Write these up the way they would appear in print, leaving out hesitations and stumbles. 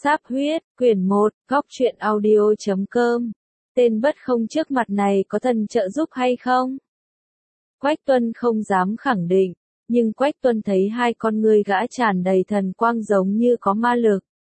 Sáp huyết, quyển 1, góc truyện audio.com. Tên bất không trước mặt này có thần trợ giúp hay không? Quách Tuân không dám khẳng định, nhưng Quách Tuân thấy hai con ngươi gã tràn đầy thần quang giống như có ma lực.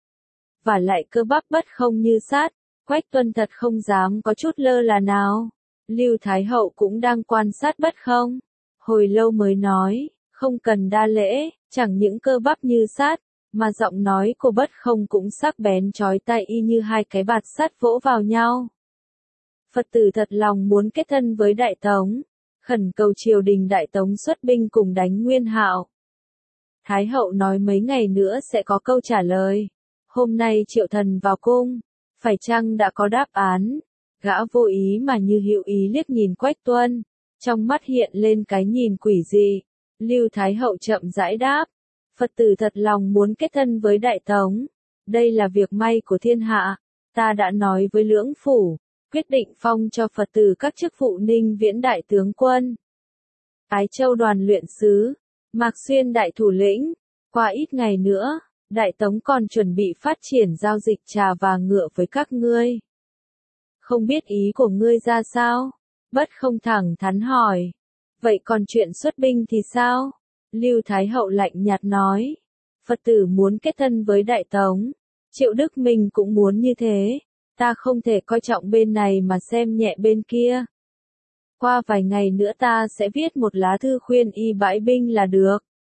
Và lại cơ bắp bất không như sát, Quách Tuân thật không dám có chút lơ là nào. Lưu Thái Hậu cũng đang quan sát bất không. Hồi lâu mới nói, không cần đa lễ, chẳng những cơ bắp như sát, mà giọng nói của bất không cũng sắc bén chói tai y như hai cái bạt sắt vỗ vào nhau. Phật tử thật lòng muốn kết thân với Đại Tống, khẩn cầu triều đình Đại Tống xuất binh cùng đánh Nguyên Hạo. Thái hậu nói mấy ngày nữa sẽ có câu trả lời. Hôm nay Triệu Thần vào cung, phải chăng đã có đáp án? Gã vô ý mà như hữu ý liếc nhìn Quách Tuân, trong mắt hiện lên cái nhìn quỷ dị. Lưu Thái hậu chậm rãi đáp. Phật tử thật lòng muốn kết thân với Đại Tống. Đây là việc may của thiên hạ. Ta đã nói với Lưỡng Phủ, quyết định phong cho Phật tử các chức vụ Ninh Viễn Đại Tướng Quân, Ái Châu Đoàn Luyện Sứ, Mạc Xuyên Đại Thủ Lĩnh. Qua ít ngày nữa, Đại Tống còn chuẩn bị phát triển giao dịch trà và ngựa với các ngươi. Không biết ý của ngươi ra sao? Bất không thẳng thắn hỏi. Vậy còn chuyện xuất binh thì sao? Lưu Thái hậu lạnh nhạt nói. Phật tử muốn kết thân với Đại Tống. Triệu Đức Minh cũng muốn như thế. Ta không thể coi trọng bên này mà xem nhẹ bên kia. Qua vài ngày nữa ta sẽ viết một lá thư khuyên y bãi binh là được.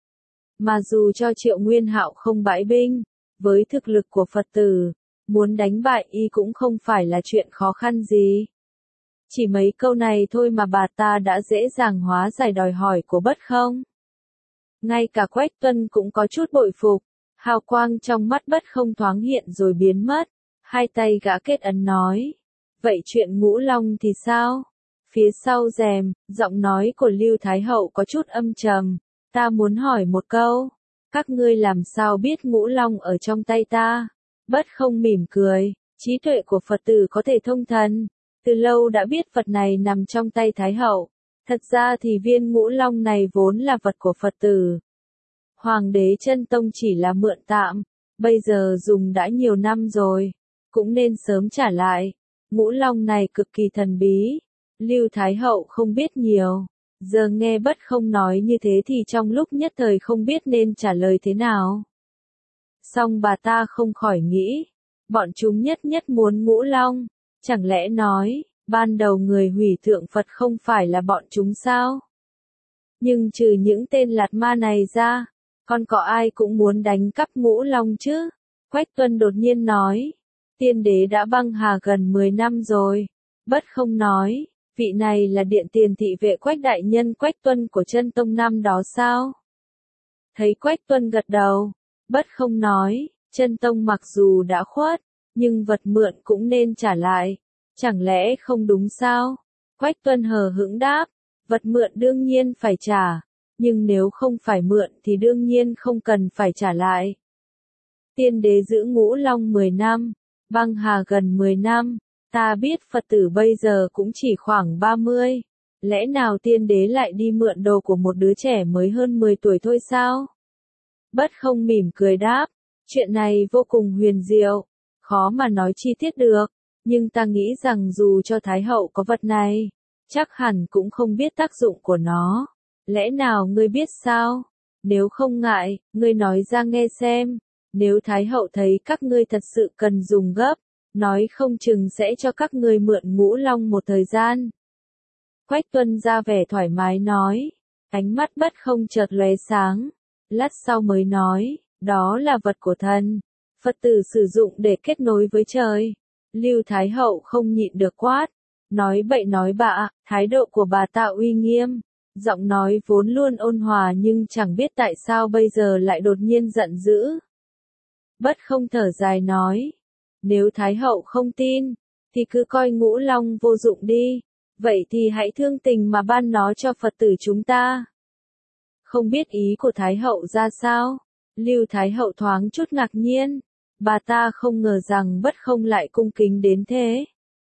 Mà dù cho Triệu Nguyên Hạo không bãi binh, với thực lực của Phật tử, muốn đánh bại y cũng không phải là chuyện khó khăn gì. Chỉ mấy câu này thôi mà bà ta đã dễ dàng hóa giải đòi hỏi của bất không. Ngay cả Quách Tuân cũng có chút bội phục, hào quang trong mắt bất không thoáng hiện rồi biến mất, hai tay gã kết ấn nói. Vậy chuyện Ngũ Long thì sao? Phía sau rèm, giọng nói của Lưu Thái hậu có chút âm trầm, ta muốn hỏi một câu, các ngươi làm sao biết Ngũ Long ở trong tay ta? Bất không mỉm cười, trí tuệ của Phật tử có thể thông thần, từ lâu đã biết vật này nằm trong tay Thái hậu. Thật ra thì viên Ngũ Long này vốn là vật của Phật tử. Hoàng đế Chân Tông chỉ là mượn tạm, bây giờ dùng đã nhiều năm rồi, cũng nên sớm trả lại. Ngũ Long này cực kỳ thần bí, Lưu Thái hậu không biết nhiều, giờ nghe bất không nói như thế thì trong lúc nhất thời không biết nên trả lời thế nào. Song bà ta không khỏi nghĩ, bọn chúng nhất nhất muốn Ngũ Long, chẳng lẽ nói, ban đầu người hủy thượng Phật không phải là bọn chúng sao? Nhưng trừ những tên lạt ma này ra, còn có ai cũng muốn đánh cắp Ngũ Long chứ? Quách Tuân đột nhiên nói, tiên đế đã băng hà gần 10 năm rồi. Bất không nói, vị này là điện tiền thị vệ Quách đại nhân Quách Tuân của Chân Tông năm đó sao? Thấy Quách Tuân gật đầu, bất không nói, Chân Tông mặc dù đã khuất, nhưng vật mượn cũng nên trả lại. Chẳng lẽ không đúng sao? Quách Tuân hờ hững đáp, vật mượn đương nhiên phải trả, nhưng nếu không phải mượn thì đương nhiên không cần phải trả lại. Tiên đế giữ Ngũ Long 10 năm, băng hà gần 10 năm, ta biết Phật tử bây giờ cũng chỉ khoảng 30, lẽ nào tiên đế lại đi mượn đồ của một đứa trẻ mới hơn 10 tuổi thôi sao? Bất không mỉm cười đáp, chuyện này vô cùng huyền diệu, khó mà nói chi tiết được. Nhưng ta nghĩ rằng dù cho Thái hậu có vật này, chắc hẳn cũng không biết tác dụng của nó. Lẽ nào ngươi biết sao? Nếu không ngại, ngươi nói ra nghe xem. Nếu Thái hậu thấy các ngươi thật sự cần dùng gấp, nói không chừng sẽ cho các ngươi mượn Ngũ Long một thời gian. Quách Tuân ra vẻ thoải mái nói, ánh mắt bất không chợt lóe sáng. Lát sau mới nói, đó là vật của thần, Phật tử sử dụng để kết nối với trời. Lưu Thái hậu không nhịn được quát, nói bậy nói bạ, thái độ của bà ta uy nghiêm, giọng nói vốn luôn ôn hòa nhưng chẳng biết tại sao bây giờ lại đột nhiên giận dữ. Bất không thở dài nói, nếu Thái hậu không tin, thì cứ coi Ngũ Long vô dụng đi, vậy thì hãy thương tình mà ban nó cho Phật tử chúng ta. Không biết ý của Thái hậu ra sao? Lưu Thái hậu thoáng chút ngạc nhiên. Bà ta không ngờ rằng bất không lại cung kính đến thế.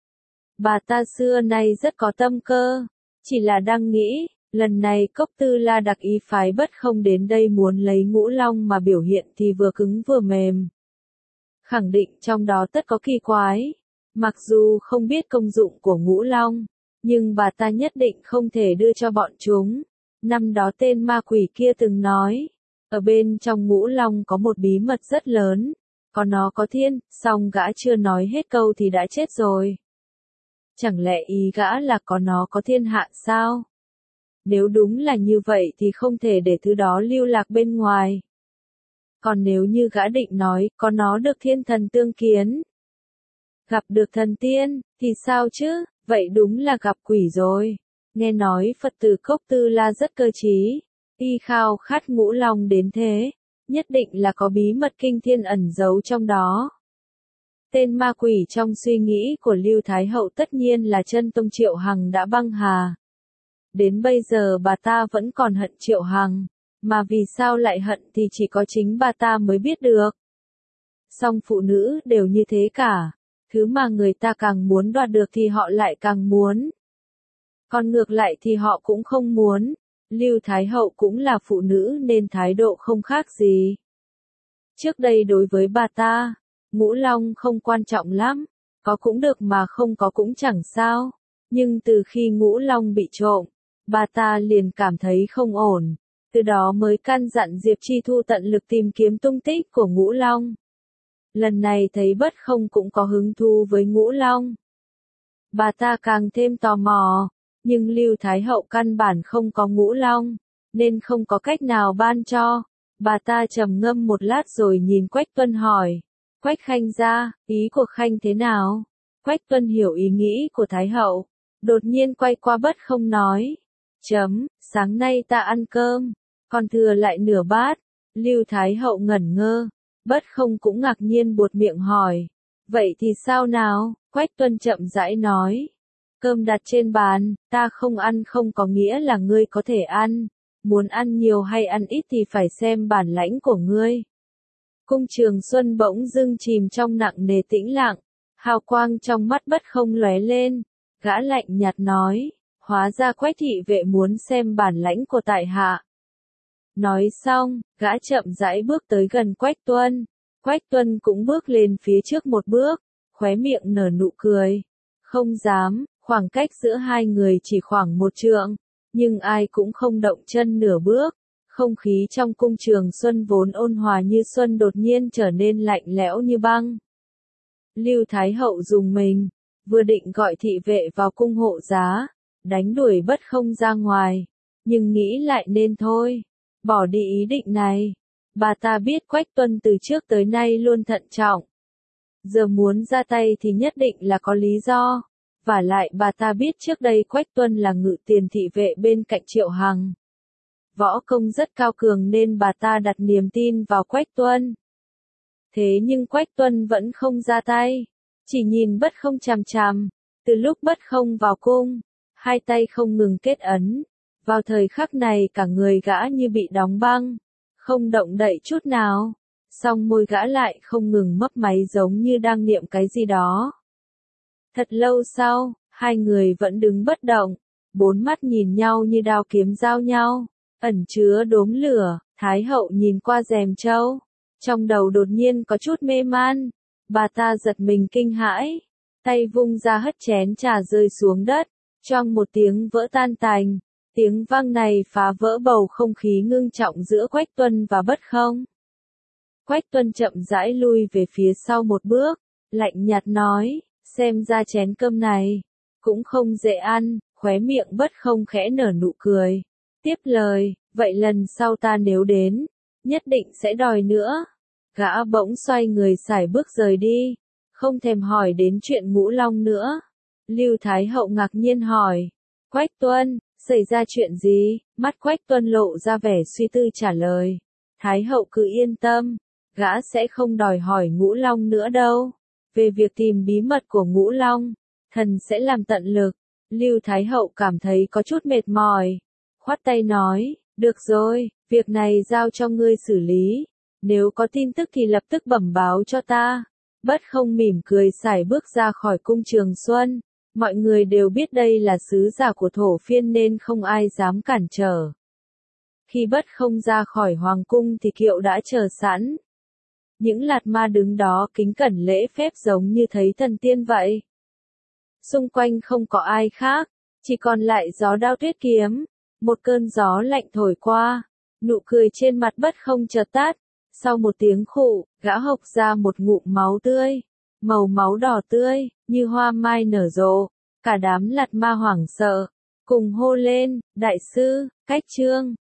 Bà ta xưa nay rất có tâm cơ, chỉ là đang nghĩ, lần này Cốc Tư La đặc ý phái bất không đến đây muốn lấy Ngũ Long mà biểu hiện thì vừa cứng vừa mềm. khẳng định trong đó tất có kỳ quái. Mặc dù không biết công dụng của ngũ long, nhưng bà ta nhất định không thể đưa cho bọn chúng. Năm đó tên ma quỷ kia từng nói, ở bên trong ngũ long có một bí mật rất lớn, có nó có thiên, song gã chưa nói hết câu thì đã chết rồi. Chẳng lẽ ý gã là có nó có thiên hạ sao? Nếu đúng là như vậy thì không thể để thứ đó lưu lạc bên ngoài. Còn nếu như gã định nói, có nó được thiên thần tương kiến, gặp được thần tiên, thì sao chứ, vậy đúng là gặp quỷ rồi. Nghe nói Phật tử Cốc Tư La rất cơ trí, y khao khát ngũ long đến thế, nhất định là có bí mật kinh thiên ẩn giấu trong đó. Tên ma quỷ trong suy nghĩ của Lưu Thái Hậu tất nhiên là chân tông Triệu Hằng đã băng hà. Đến bây giờ bà ta vẫn còn hận Triệu Hằng, mà vì sao lại hận thì chỉ có chính bà ta mới biết được. Song phụ nữ đều như thế cả, thứ mà người ta càng muốn đoạt được thì họ lại càng muốn. Còn ngược lại thì họ cũng không muốn. Lưu Thái Hậu cũng là phụ nữ nên thái độ không khác gì. Trước đây đối với bà ta, ngũ long không quan trọng lắm, có cũng được mà không có cũng chẳng sao. Nhưng từ khi ngũ long bị trộm, bà ta liền cảm thấy không ổn, từ đó mới căn dặn Diệp Chi Thu tận lực tìm kiếm tung tích của ngũ long. Lần này thấy Bất Không cũng có hứng thú với ngũ long. Bà ta càng thêm tò mò, nhưng Lưu Thái Hậu căn bản không có ngũ long, nên không có cách nào ban cho. Bà ta trầm ngâm một lát rồi nhìn Quách Tuân hỏi, Quách Khanh gia, ý của Khanh thế nào? Quách Tuân hiểu ý nghĩ của Thái Hậu, đột nhiên quay qua Bất Không nói, sáng nay ta ăn cơm, còn thừa lại nửa bát. Lưu Thái Hậu ngẩn ngơ, Bất Không cũng ngạc nhiên buột miệng hỏi, vậy thì sao nào? Quách Tuân chậm rãi nói, cơm đặt trên bàn, ta không ăn không có nghĩa là ngươi có thể ăn, muốn ăn nhiều hay ăn ít thì phải xem bản lãnh của ngươi. Cung Trường Xuân bỗng dưng chìm trong nặng nề tĩnh lặng, hào quang trong mắt Bất Không lóe lên, gã lạnh nhạt nói, hóa ra Quách thị vệ muốn xem bản lãnh của tại hạ. Nói xong, gã chậm rãi bước tới gần Quách Tuân. Quách Tuân cũng bước lên phía trước một bước, khóe miệng nở nụ cười. Không dám, khoảng cách giữa hai người chỉ khoảng 1 trượng, nhưng ai cũng không động chân nửa bước. Không khí trong cung Trường Xuân vốn ôn hòa như xuân đột nhiên trở nên lạnh lẽo như băng. Lưu Thái Hậu dùng mình, vừa định gọi thị vệ vào cung hộ giá, đánh đuổi Bất Không ra ngoài, nhưng nghĩ lại nên thôi, bỏ đi ý định này. Bà ta biết Quách Tuân từ trước tới nay luôn thận trọng. Giờ muốn ra tay thì nhất định là có lý do. Vả lại bà ta biết trước đây Quách Tuân là ngự tiền thị vệ bên cạnh Triệu Hằng. Võ công rất cao cường nên bà ta đặt niềm tin vào Quách Tuân. Thế nhưng Quách Tuân vẫn không ra tay, chỉ nhìn Bất Không chằm chằm. Từ lúc Bất Không vào cung, hai tay không ngừng kết ấn. Vào thời khắc này cả người gã như bị đóng băng, không động đậy chút nào. Song môi gã lại không ngừng mấp máy giống như đang niệm cái gì đó. Thật lâu sau, hai người vẫn đứng bất động, bốn mắt nhìn nhau như đao kiếm giao nhau, ẩn chứa đốm lửa. Thái Hậu nhìn qua rèm châu, trong đầu đột nhiên có chút mê man, bà ta giật mình kinh hãi, tay vung ra hất chén trà rơi xuống đất, choang một tiếng vỡ tan tành. Tiếng vang này phá vỡ bầu không khí ngưng trọng giữa Quách Tuân và Bất Không. Quách Tuân chậm rãi lui về phía sau một bước, lạnh nhạt nói, xem ra chén cơm này cũng không dễ ăn. Khóe miệng Bất Không khẽ nở nụ cười, tiếp lời, vậy lần sau ta nếu đến, nhất định sẽ đòi nữa. Gã bỗng xoay người sải bước rời đi, không thèm hỏi đến chuyện Ngũ Long nữa. Lưu Thái Hậu ngạc nhiên hỏi, Quách Tuân, xảy ra chuyện gì? Mắt Quách Tuân lộ ra vẻ suy tư trả lời, Thái Hậu cứ yên tâm, gã sẽ không đòi hỏi Ngũ Long nữa đâu. Về việc tìm bí mật của Ngũ Long, thần sẽ làm tận lực. Lưu Thái Hậu cảm thấy có chút mệt mỏi, khoát tay nói, được rồi, việc này giao cho ngươi xử lý, nếu có tin tức thì lập tức bẩm báo cho ta. Bất Không mỉm cười sải bước ra khỏi cung Trường Xuân, mọi người đều biết đây là sứ giả của Thổ Phiên nên không ai dám cản trở. Khi Bất Không ra khỏi hoàng cung thì kiệu đã chờ sẵn. Những lạt ma đứng đó kính cẩn lễ phép giống như thấy thần tiên vậy. Xung quanh không có ai khác, chỉ còn lại gió đao tuyết kiếm. Một cơn gió lạnh thổi qua, nụ cười trên mặt Bất Không chợt tắt. Sau một tiếng khụ, gã hộc ra một ngụm máu tươi, màu máu đỏ tươi, như hoa mai nở rộ. Cả đám lạt ma hoảng sợ, cùng hô lên, đại sư, Cách Trương.